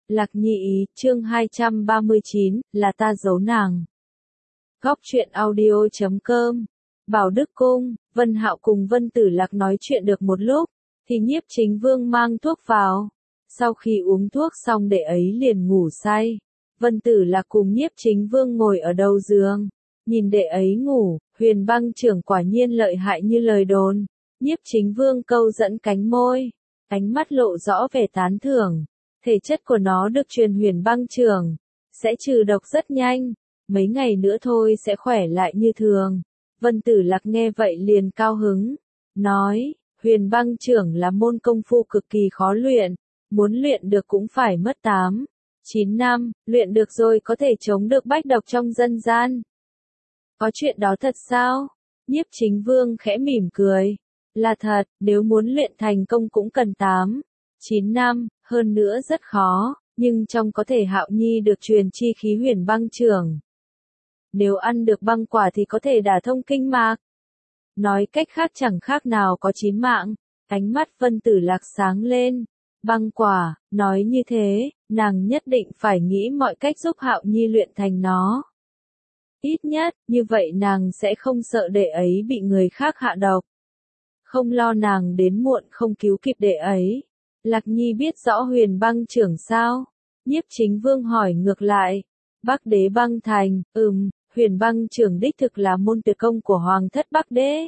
Lạc Nhi ý, chương 239, là ta giấu nàng. Góc truyện audio.com. Bảo Đức Cung, Vân Hạo cùng Vân Tử Lạc nói chuyện được một lúc, thì Nhiếp Chính Vương mang thuốc vào. Sau khi uống thuốc xong đệ ấy liền ngủ say. Vân Tử Lạc cùng Nhiếp Chính Vương ngồi ở đầu giường, nhìn đệ ấy ngủ. Huyền Băng trưởng quả nhiên lợi hại như lời đồn. Nhiếp Chính Vương câu dẫn cánh môi, ánh mắt lộ rõ vẻ tán thưởng. Thể chất của nó được truyền Huyền Băng trưởng, sẽ trừ độc rất nhanh, mấy ngày nữa thôi sẽ khỏe lại như thường. Vân Tử Lạc nghe vậy liền cao hứng, nói, Huyền Băng trưởng là môn công phu cực kỳ khó luyện, muốn luyện được cũng phải mất 8-9 năm, luyện được rồi có thể chống được bách độc trong dân gian. Có chuyện đó thật sao? Nhiếp Chính Vương khẽ mỉm cười, là thật, nếu muốn luyện thành công cũng cần 8-9 năm, hơn nữa rất khó, nhưng trong có thể Hạo Nhi được truyền chi khí Huyền Băng trưởng. Nếu ăn được băng quả thì có thể đả thông kinh mạch. Nói cách khác chẳng khác nào có 9 mạng, ánh mắt Vân Tử Lạc sáng lên. Băng quả, nói như thế, nàng nhất định phải nghĩ mọi cách giúp Hạo Nhi luyện thành nó. Ít nhất, như vậy nàng sẽ không sợ đệ ấy bị người khác hạ độc. Không lo nàng đến muộn không cứu kịp đệ ấy. Lạc Nhi biết rõ Huyền Băng trưởng sao? Nhiếp Chính Vương hỏi ngược lại. Bắc Đế Băng Thành, Huyền Băng trưởng đích thực là môn tuyệt công của Hoàng thất Bắc Đế.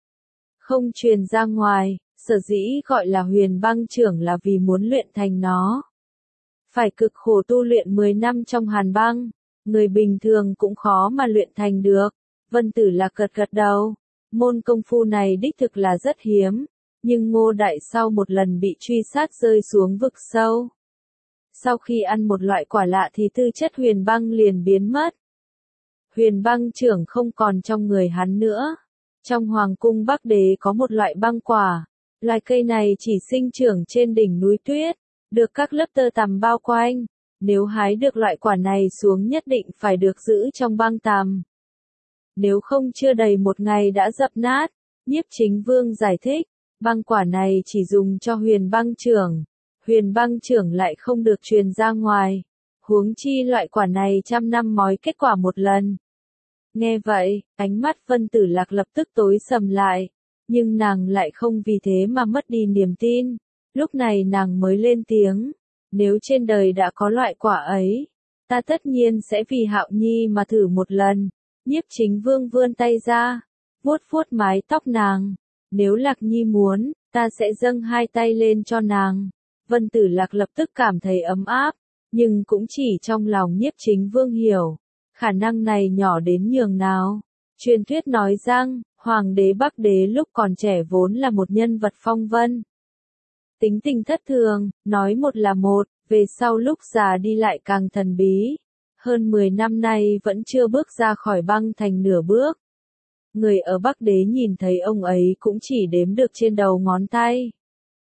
Không truyền ra ngoài, sở dĩ gọi là Huyền Băng trưởng là vì muốn luyện thành nó. Phải cực khổ tu luyện 10 năm trong hàn băng, người bình thường cũng khó mà luyện thành được. Vân Tử Lạc gật gật đầu, môn công phu này đích thực là rất hiếm, nhưng Ngô Đại sau một lần bị truy sát rơi xuống vực sâu. Sau khi ăn một loại quả lạ thì tư chất Huyền Băng liền biến mất. Huyền Băng trưởng không còn trong người hắn nữa. Trong Hoàng cung Bắc Đế có một loại băng quả, loài cây này chỉ sinh trưởng trên đỉnh núi tuyết, được các lớp tơ tằm bao quanh. Nếu hái được loại quả này xuống nhất định phải được giữ trong băng tằm. Nếu không chưa đầy một ngày đã dập nát. Nhiếp Chính Vương giải thích, băng quả này chỉ dùng cho Huyền Băng trưởng. Huyền Băng trưởng lại không được truyền ra ngoài. Huống chi loại quả này trăm năm mói kết quả một lần. Nghe vậy, ánh mắt Vân Tử Lạc lập tức tối sầm lại. Nhưng nàng lại không vì thế mà mất đi niềm tin. Lúc này nàng mới lên tiếng. Nếu trên đời đã có loại quả ấy, ta tất nhiên sẽ vì Hạo Nhi mà thử một lần. Nhiếp Chính Vương vươn tay ra, vuốt vuốt mái tóc nàng. Nếu Lạc Nhi muốn, ta sẽ dâng hai tay lên cho nàng. Vân Tử Lạc lập tức cảm thấy ấm áp, nhưng cũng chỉ trong lòng Nhiếp Chính Vương hiểu. Khả năng này nhỏ đến nhường nào. Truyền thuyết nói rằng, Hoàng đế Bắc Đế lúc còn trẻ vốn là một nhân vật phong vân. Tính tình thất thường, nói một là một, về sau lúc già đi lại càng thần bí. Hơn 10 năm nay vẫn chưa bước ra khỏi băng thành nửa bước. Người ở Bắc Đế nhìn thấy ông ấy cũng chỉ đếm được trên đầu ngón tay.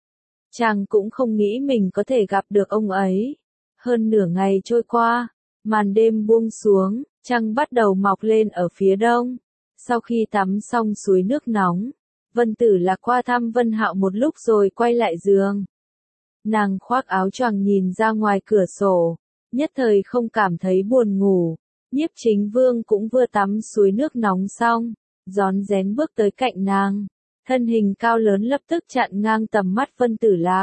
Chàng cũng không nghĩ mình có thể gặp được ông ấy. Hơn nửa ngày trôi qua, màn đêm buông xuống, trăng bắt đầu mọc lên ở phía đông. Sau khi tắm xong suối nước nóng, Vân Tử Lạc qua thăm Vân Hạo một lúc rồi quay lại giường. Nàng khoác áo choàng nhìn ra ngoài cửa sổ, nhất thời không cảm thấy buồn ngủ. Nhiếp Chính Vương cũng vừa tắm suối nước nóng xong, rón rén bước tới cạnh nàng. Thân hình cao lớn lập tức chặn ngang tầm mắt Vân Tử Lạc.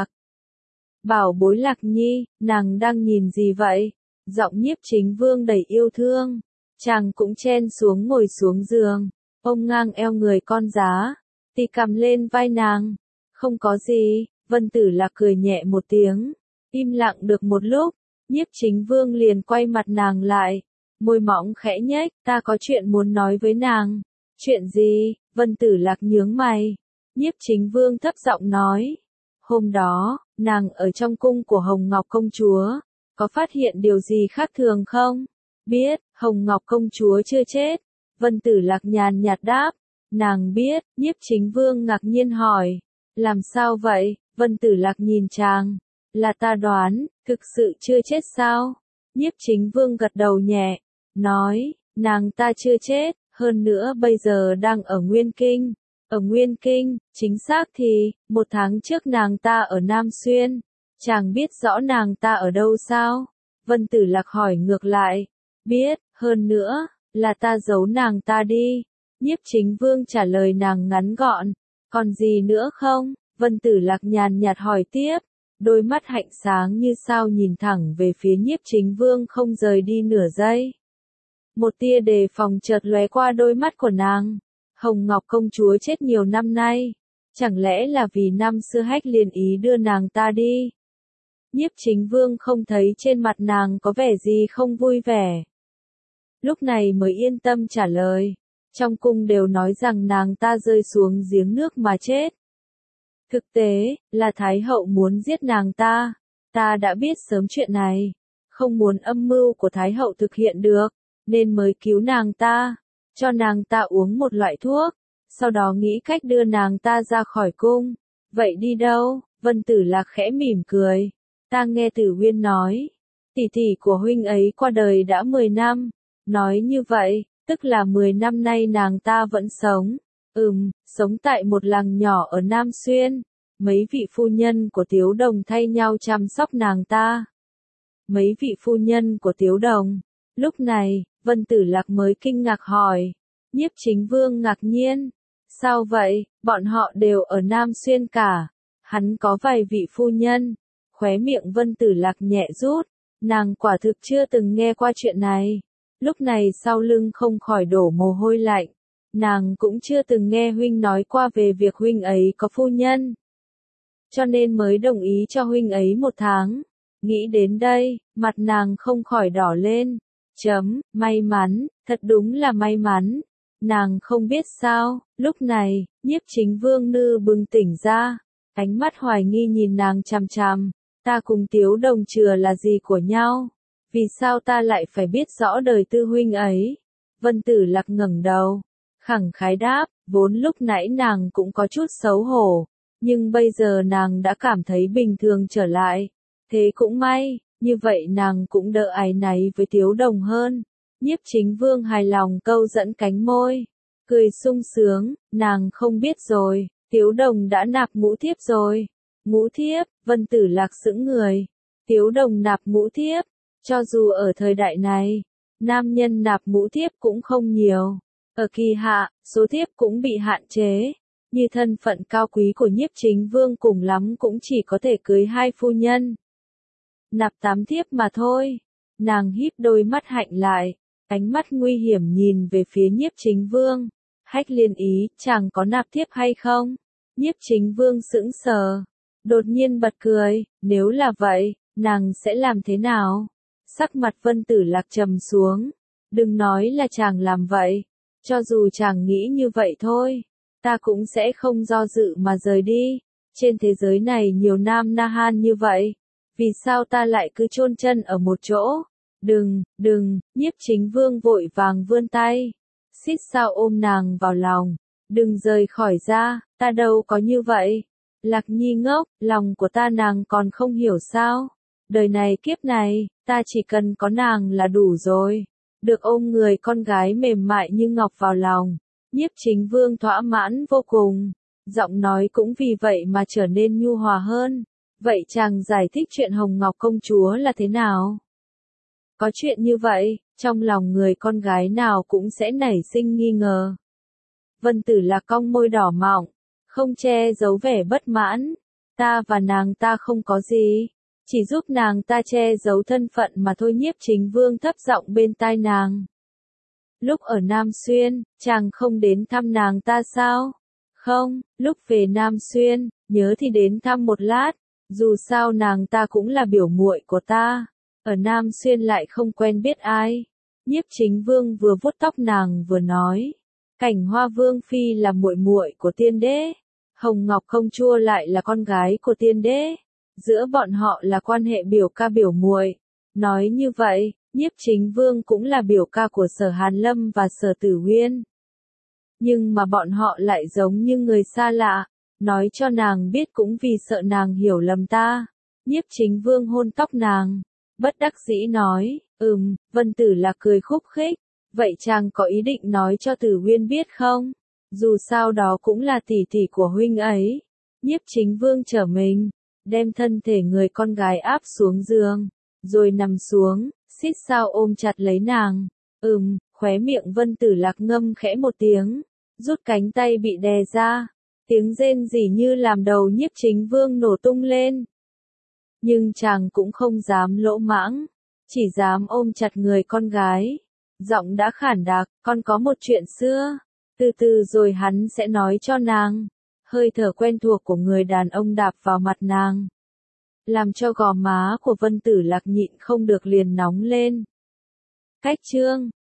Bảo bối Lạc Nhi, nàng đang nhìn gì vậy? Giọng Nhiếp Chính Vương đầy yêu thương. Chàng cũng chen xuống ngồi xuống giường, ôm ngang eo người con giá, tì cầm lên vai nàng. Không có gì, Vân Tử Lạc cười nhẹ một tiếng, im lặng được một lúc, Nhiếp Chính Vương liền quay mặt nàng lại, môi mỏng khẽ nhếch, ta có chuyện muốn nói với nàng. Chuyện gì? Vân Tử Lạc nhướng mày. Nhiếp Chính Vương thấp giọng nói, hôm đó, nàng ở trong cung của Hồng Ngọc công chúa, có phát hiện điều gì khác thường không? Biết, Hồng Ngọc công chúa chưa chết. Vân Tử Lạc nhàn nhạt đáp, nàng biết. Nhiếp Chính Vương ngạc nhiên hỏi, làm sao vậy? Vân Tử Lạc nhìn chàng, là ta đoán, thực sự chưa chết sao? Nhiếp Chính Vương gật đầu nhẹ, nói, nàng ta chưa chết, hơn nữa bây giờ đang ở Nguyên Kinh. Ở Nguyên Kinh, chính xác thì, 1 tháng trước nàng ta ở Nam Xuyên. Chàng biết rõ nàng ta ở đâu sao? Vân Tử Lạc hỏi ngược lại. Biết, hơn nữa, là ta giấu nàng ta đi. Nhiếp Chính Vương trả lời nàng ngắn gọn. Còn gì nữa không? Vân Tử Lạc nhàn nhạt hỏi tiếp. Đôi mắt hạnh sáng như sao nhìn thẳng về phía Nhiếp Chính Vương không rời đi nửa giây. Một tia đề phòng chợt lóe qua đôi mắt của nàng. Hồng Ngọc công chúa chết nhiều năm nay. Chẳng lẽ là vì năm xưa Hách Liên ý đưa nàng ta đi? Nhiếp Chính Vương không thấy trên mặt nàng có vẻ gì không vui vẻ. Lúc này mới yên tâm trả lời. Trong cung đều nói rằng nàng ta rơi xuống giếng nước mà chết. Thực tế, là Thái hậu muốn giết nàng ta. Ta đã biết sớm chuyện này. Không muốn âm mưu của Thái hậu thực hiện được, nên mới cứu nàng ta. Cho nàng ta uống một loại thuốc. Sau đó nghĩ cách đưa nàng ta ra khỏi cung. Vậy đi đâu? Vân Tử Lạc khẽ mỉm cười. Ta nghe Tử Huyên nói. Tỷ tỷ của huynh ấy qua đời đã 10 năm. Nói như vậy, tức là 10 năm nay nàng ta vẫn sống. Sống tại một làng nhỏ ở Nam Xuyên. Mấy vị phu nhân của Tiếu Đồng thay nhau chăm sóc nàng ta. Mấy vị phu nhân của Tiếu Đồng. Lúc này, Vân Tử Lạc mới kinh ngạc hỏi. Nhiếp Chính Vương ngạc nhiên. Sao vậy, bọn họ đều ở Nam Xuyên cả. Hắn có vài vị phu nhân. Khóe miệng Vân Tử Lạc nhẹ rút. Nàng quả thực chưa từng nghe qua chuyện này. Lúc này sau lưng không khỏi đổ mồ hôi lạnh. Nàng cũng chưa từng nghe huynh nói qua về việc huynh ấy có phu nhân. Cho nên mới đồng ý cho huynh ấy 1 tháng. Nghĩ đến đây, mặt nàng không khỏi đỏ lên. May mắn, thật đúng là may mắn. Nàng không biết sao, lúc này, Nhiếp Chính Vương nư bừng tỉnh ra. Ánh mắt hoài nghi nhìn nàng chằm chằm. Ta cùng Tiếu Đồng chừa là gì của nhau? Vì sao ta lại phải biết rõ đời tư huynh ấy? Vân Tử Lạc ngẩng đầu. Khẳng khái đáp, vốn lúc nãy nàng cũng có chút xấu hổ. Nhưng bây giờ nàng đã cảm thấy bình thường trở lại. Thế cũng may, như vậy nàng cũng đỡ áy náy với Tiếu Đồng hơn. Nhiếp Chính Vương hài lòng câu dẫn cánh môi. Cười sung sướng, nàng không biết rồi, Tiếu Đồng đã nạp ngũ thiếp rồi. Ngũ thiếp, Vân Tử Lạc sững người. Tiếu Đồng nạp ngũ thiếp, cho dù ở thời đại này, nam nhân nạp ngũ thiếp cũng không nhiều. Ở kỳ hạ, số thiếp cũng bị hạn chế. Như thân phận cao quý của Nhiếp Chính Vương cùng lắm cũng chỉ có thể cưới 2 phu nhân. Nạp 8 thiếp mà thôi. Nàng híp đôi mắt hạnh lại, ánh mắt nguy hiểm nhìn về phía Nhiếp Chính Vương. Hách Liên ý, chàng có nạp thiếp hay không? Nhiếp Chính Vương sững sờ, đột nhiên bật cười, nếu là vậy, nàng sẽ làm thế nào? Sắc mặt Vân Tử Lạc trầm xuống. Đừng nói là chàng làm vậy, cho dù chàng nghĩ như vậy thôi, ta cũng sẽ không do dự mà rời đi. Trên thế giới này nhiều nam na han như vậy, vì sao ta lại cứ chôn chân ở một chỗ? Đừng, Nhiếp Chính Vương vội vàng vươn tay, xít sao ôm nàng vào lòng. Đừng rời khỏi ra, ta đâu có như vậy. Lạc Nhi ngốc, lòng của ta nàng còn không hiểu sao? Đời này kiếp này, ta chỉ cần có nàng là đủ rồi. Được ôm người con gái mềm mại như ngọc vào lòng. Nhiếp Chính Vương thỏa mãn vô cùng. Giọng nói cũng vì vậy mà trở nên nhu hòa hơn. Vậy chàng giải thích chuyện Hồng Ngọc công chúa là thế nào? Có chuyện như vậy, trong lòng người con gái nào cũng sẽ nảy sinh nghi ngờ. Vân Tử Lạc cong môi đỏ mọng, không che giấu vẻ bất mãn. Ta và nàng ta không có gì, chỉ giúp nàng ta che giấu thân phận mà thôi. Nhiếp Chính Vương thấp giọng bên tai nàng. Lúc ở Nam Xuyên, chàng không đến thăm nàng ta sao? Không, lúc về Nam Xuyên, nhớ thì đến thăm một lát, dù sao nàng ta cũng là biểu muội của ta. Ở Nam Xuyên lại không quen biết ai. Nhiếp Chính Vương vừa vuốt tóc nàng vừa nói. Cảnh Hoa Vương Phi là muội muội của tiên đế. Hồng Ngọc công chúa lại là con gái của tiên đế. Giữa bọn họ là quan hệ biểu ca biểu muội. Nói như vậy, Nhiếp Chính Vương cũng là biểu ca của Sở Hàn Lâm và Sở Tử Huyên. Nhưng mà bọn họ lại giống như người xa lạ. Nói cho nàng biết cũng vì sợ nàng hiểu lầm ta. Nhiếp Chính Vương hôn tóc nàng. Bất đắc dĩ nói, Vân Tử Lạc cười khúc khích. Vậy chàng có ý định nói cho Tử Huyên biết không? Dù sao đó cũng là tỷ tỷ của huynh ấy. Nhiếp Chính Vương trở mình. đem thân thể người con gái áp xuống giường, rồi nằm xuống, xít sao ôm chặt lấy nàng. Khóe miệng Vân Tử Lạc ngâm khẽ một tiếng, rút cánh tay bị đè ra, tiếng rên rỉ như làm đầu Nhiếp Chính Vương nổ tung lên. Nhưng chàng cũng không dám lỗ mãng, chỉ dám ôm chặt người con gái. Giọng đã khản đặc, con có một chuyện xưa, từ từ rồi hắn sẽ nói cho nàng. Hơi thở quen thuộc của người đàn ông đạp vào mặt nàng, làm cho gò má của Vân Tử Lạc nhịn không được liền nóng lên. Cách chương